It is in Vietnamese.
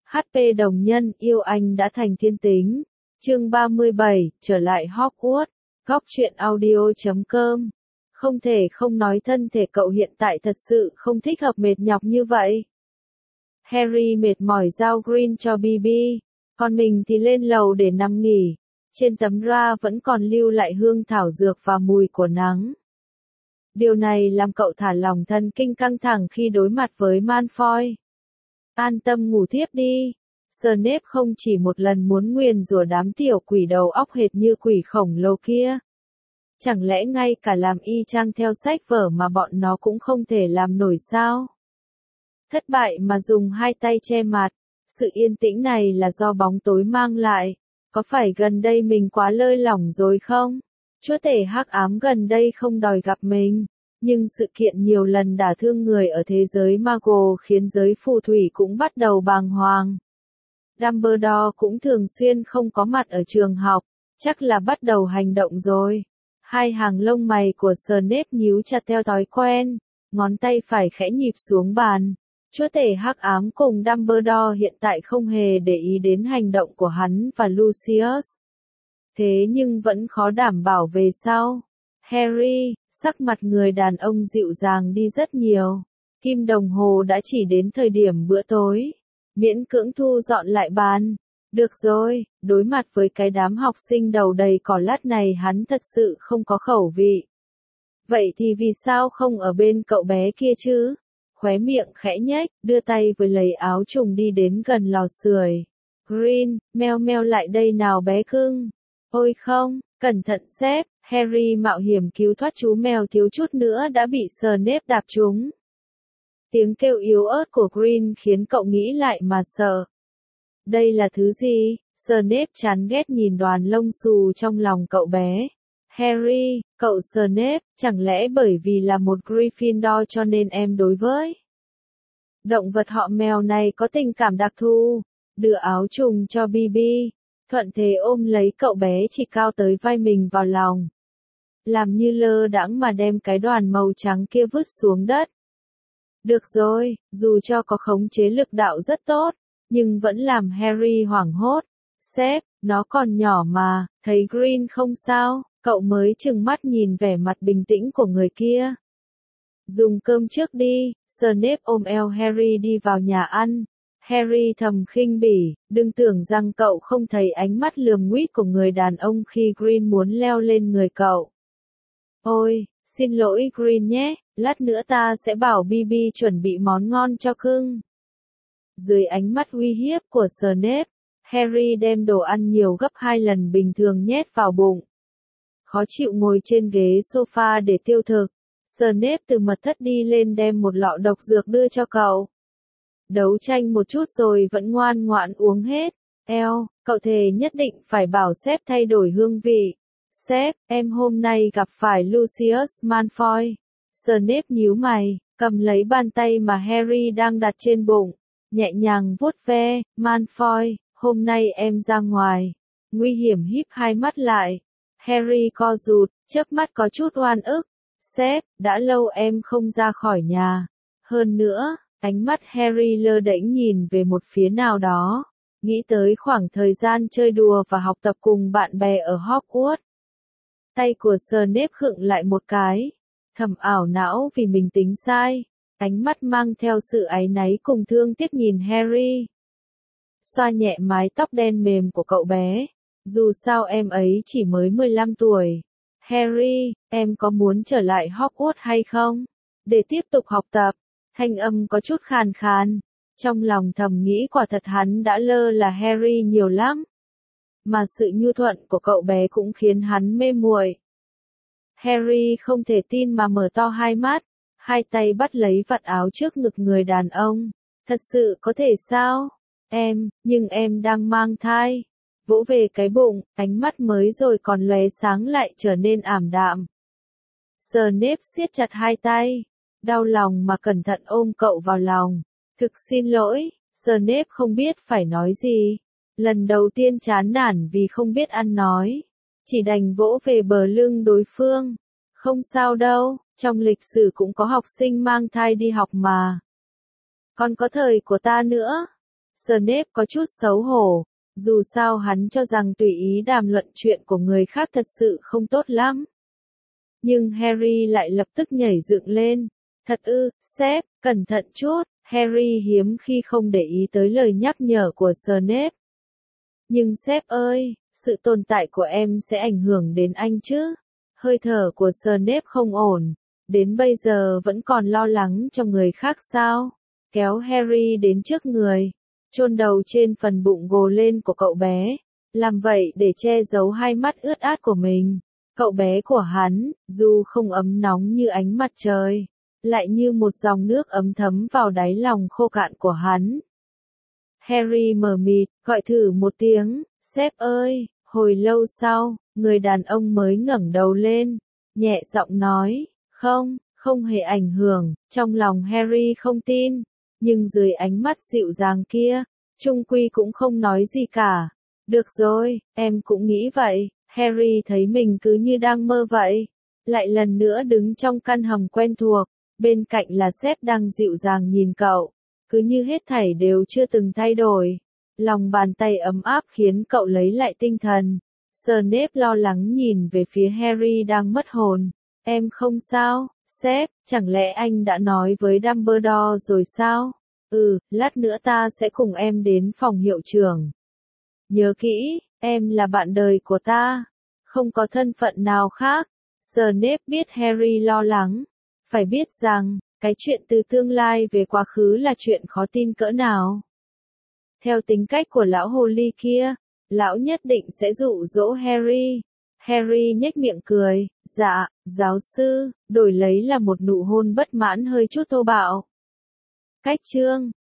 HP đồng nhân, yêu anh đã thành thiên tính. Chương 37, trở lại Hogwarts. Góc truyện audio.com. Không thể không nói thân thể cậu hiện tại thật sự không thích hợp mệt nhọc như vậy. Harry mệt mỏi giao green cho Bibi, còn mình thì lên lầu để nằm nghỉ. Trên tấm ra vẫn còn lưu lại hương thảo dược và mùi của nắng. Điều này làm cậu thả lỏng thần kinh căng thẳng khi đối mặt với Malfoy. An tâm ngủ thiếp đi. Snape không chỉ một lần muốn nguyền rủa đám tiểu quỷ đầu óc hệt như quỷ khổng lồ kia. Chẳng lẽ ngay cả làm y chang theo sách vở mà bọn nó cũng không thể làm nổi sao? Thất bại mà dùng hai tay che mặt. Sự yên tĩnh này là do bóng tối mang lại. Có phải gần đây mình quá lơi lỏng rồi không? Chúa tể hắc ám gần đây không đòi gặp mình. Nhưng sự kiện nhiều lần đả thương người ở thế giới Muggle khiến giới phù thủy cũng bắt đầu bàng hoàng. Dumbledore cũng thường xuyên không có mặt ở trường học, chắc là bắt đầu hành động rồi. Hai hàng lông mày của Snape nhíu chặt theo thói quen, ngón tay phải khẽ nhịp xuống bàn. Chúa tể hắc ám cùng Dumbledore hiện tại không hề để ý đến hành động của hắn và Lucius. Thế nhưng vẫn khó đảm bảo về sau. Harry, sắc mặt người đàn ông dịu dàng đi rất nhiều. Kim đồng hồ đã chỉ đến thời điểm bữa tối. Miễn cưỡng thu dọn lại bàn. Được rồi, đối mặt với cái đám học sinh đầu đầy cỏ lát này hắn thật sự không có khẩu vị. Vậy thì vì sao không ở bên cậu bé kia chứ? Khóe miệng khẽ nhếch, đưa tay với lấy áo trùng đi đến gần lò sưởi. Green, meo meo lại đây nào bé cưng. Ôi không, cẩn thận sếp. Harry mạo hiểm cứu thoát chú mèo thiếu chút nữa đã bị Snape đạp trúng. Tiếng kêu yếu ớt của Green khiến cậu nghĩ lại mà sợ. Đây là thứ gì? Snape chán ghét nhìn đoàn lông xù trong lòng cậu bé. Harry, cậu Snape, chẳng lẽ bởi vì là một Gryffindor cho nên em đối với động vật họ mèo này có tình cảm đặc thù? Đưa áo trùng cho Bibi, thuận thế ôm lấy cậu bé chỉ cao tới vai mình vào lòng. Làm như lơ đãng mà đem cái đoàn màu trắng kia vứt xuống đất. Được rồi, dù cho có khống chế lực đạo rất tốt, nhưng vẫn làm Harry hoảng hốt. Sếp, nó còn nhỏ mà, thấy Green không sao, cậu mới trừng mắt nhìn vẻ mặt bình tĩnh của người kia. Dùng cơm trước đi, Snape ôm eo Harry đi vào nhà ăn. Harry thầm khinh bỉ, đừng tưởng rằng cậu không thấy ánh mắt lườm nguýt của người đàn ông khi Green muốn leo lên người cậu. Ôi, xin lỗi Green nhé, lát nữa ta sẽ bảo Bibi chuẩn bị món ngon cho cưng. Dưới ánh mắt uy hiếp của Snape, Harry đem đồ ăn nhiều gấp 2 lần bình thường nhét vào bụng. Khó chịu ngồi trên ghế sofa để tiêu thực, Snape từ mật thất đi lên đem một lọ độc dược đưa cho cậu. Đấu tranh một chút rồi vẫn ngoan ngoãn uống hết. Eo, cậu thề nhất định phải bảo sếp thay đổi hương vị. Sếp, em hôm nay gặp phải Lucius Malfoy. Snape nhíu mày, cầm lấy bàn tay mà Harry đang đặt trên bụng, nhẹ nhàng vuốt ve. Malfoy, hôm nay em ra ngoài. Nguy hiểm híp hai mắt lại. Harry co rụt, chớp mắt có chút oan ức. Sếp, đã lâu em không ra khỏi nhà. Hơn nữa, ánh mắt Harry lơ đễnh nhìn về một phía nào đó, nghĩ tới khoảng thời gian chơi đùa và học tập cùng bạn bè ở Hogwarts. Tay của Snape khựng lại một cái, thầm ảo não vì mình tính sai, ánh mắt mang theo sự áy náy cùng thương tiếc nhìn Harry. Xoa nhẹ mái tóc đen mềm của cậu bé, dù sao em ấy chỉ mới 15 tuổi. Harry, em có muốn trở lại Hogwarts hay không? Để tiếp tục học tập. Thanh âm có chút khàn khàn. Trong lòng thầm nghĩ quả thật hắn đã lơ là Harry nhiều lắm. Mà sự nhu thuận của cậu bé cũng khiến hắn mê muội. Harry không thể tin mà mở to hai mắt, hai tay bắt lấy vạt áo trước ngực người đàn ông. Thật sự có thể sao? Nhưng em đang mang thai. Vỗ về cái bụng, ánh mắt mới rồi còn lóe sáng lại trở nên ảm đạm. Snape siết chặt hai tay, đau lòng mà cẩn thận ôm cậu vào lòng. Thực xin lỗi, Snape không biết phải nói gì. Lần đầu tiên chán nản vì không biết ăn nói. Chỉ đành vỗ về bờ lưng đối phương. Không sao đâu, trong lịch sử cũng có học sinh mang thai đi học mà. Còn có thời của ta nữa. Snape có chút xấu hổ, dù sao hắn cho rằng tùy ý đàm luận chuyện của người khác thật sự không tốt lắm. Nhưng Harry lại lập tức nhảy dựng lên. Thật ư, sếp, cẩn thận chút, Harry hiếm khi không để ý tới lời nhắc nhở của Snape. Nhưng sếp ơi, sự tồn tại của em sẽ ảnh hưởng đến anh chứ. Hơi thở của Snape không ổn, đến bây giờ vẫn còn lo lắng cho người khác sao? Kéo Harry đến trước người, chôn đầu trên phần bụng gồ lên của cậu bé, làm vậy để che giấu hai mắt ướt át của mình. Cậu bé của hắn, dù không ấm nóng như ánh mặt trời, lại như một dòng nước ấm thấm vào đáy lòng khô cạn của hắn. Harry mờ mịt, gọi thử một tiếng, sếp ơi, hồi lâu sau, người đàn ông mới ngẩng đầu lên, nhẹ giọng nói, không hề ảnh hưởng, trong lòng Harry không tin, nhưng dưới ánh mắt dịu dàng kia, chung quy cũng không nói gì cả. Được rồi, em cũng nghĩ vậy, Harry thấy mình cứ như đang mơ vậy, lại lần nữa đứng trong căn hầm quen thuộc, bên cạnh là sếp đang dịu dàng nhìn cậu, cứ như hết thảy đều chưa từng thay đổi. Lòng bàn tay ấm áp khiến cậu lấy lại tinh thần. Snape lo lắng nhìn về phía Harry đang mất hồn. Em không sao, sếp, chẳng lẽ anh đã nói với Dumbledore rồi sao? Lát nữa ta sẽ cùng em đến phòng hiệu trưởng. Nhớ kỹ, em là bạn đời của ta, không có thân phận nào khác. Snape biết Harry lo lắng, phải biết rằng, cái chuyện từ tương lai về quá khứ là chuyện khó tin cỡ nào. Theo tính cách của lão hồ ly kia, lão nhất định sẽ dụ dỗ Harry. Harry nhếch miệng cười, dạ, giáo sư, đổi lấy là một nụ hôn bất mãn hơi chút thô bạo. Cách chương